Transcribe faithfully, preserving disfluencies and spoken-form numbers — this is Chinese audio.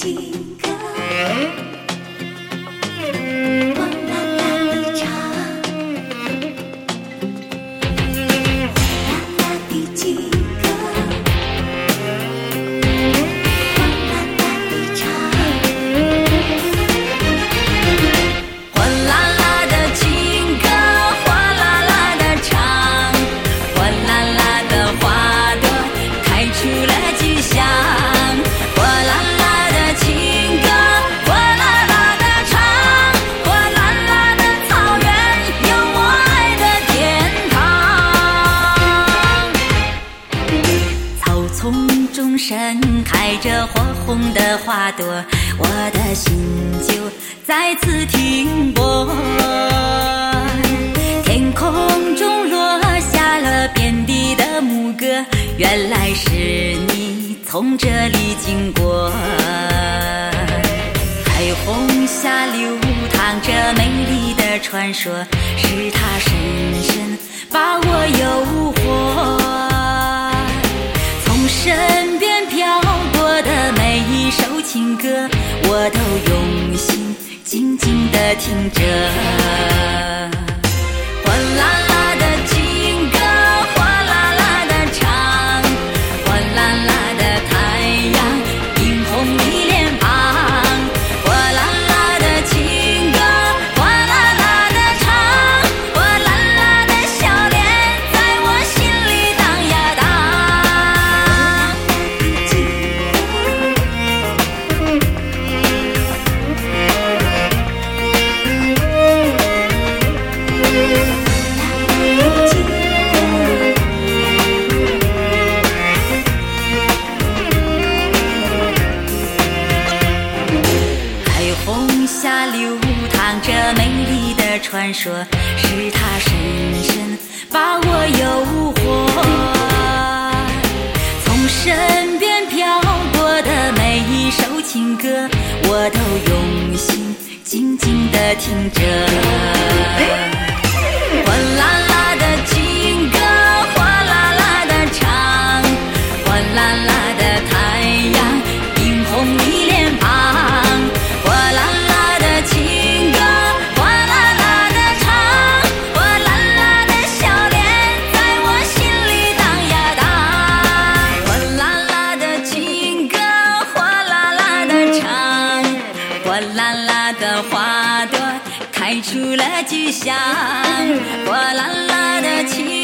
情歌，哗啦啦的唱，哗啦啦的情歌，哗啦啦的唱，哗啦啦的情歌，哗啦啦的唱，哗啦啦的花朵开出了吉祥。盛开着火红的花朵，我的心就再次停泊。天空中落下了遍地的牧歌，原来是你从这里经过。彩虹下流淌着美丽的传说，是它深深把我诱惑。从身边飘过的每一首情歌，我都用心静静地听着。哗啦啦的情歌，哗啦啦的唱，哗啦啦的太阳映红你脸庞。哗啦啦的情歌，哗啦啦的唱，哗啦啦的笑脸在我心里荡呀荡。彩虹下流淌着美丽的传说，是它深深把我诱惑。从身边飘过的每一首情歌，我都用心静静地听着。哗啦啦的情歌，哗啦啦的唱，哗啦啦的太阳映红你脸庞。哗啦啦的情歌，哗啦啦的唱，哗啦啦的笑脸在我心里荡呀荡。哗啦啦的情歌，哗啦啦的唱，哗啦啦的花朵开出了吉祥。哗啦啦的情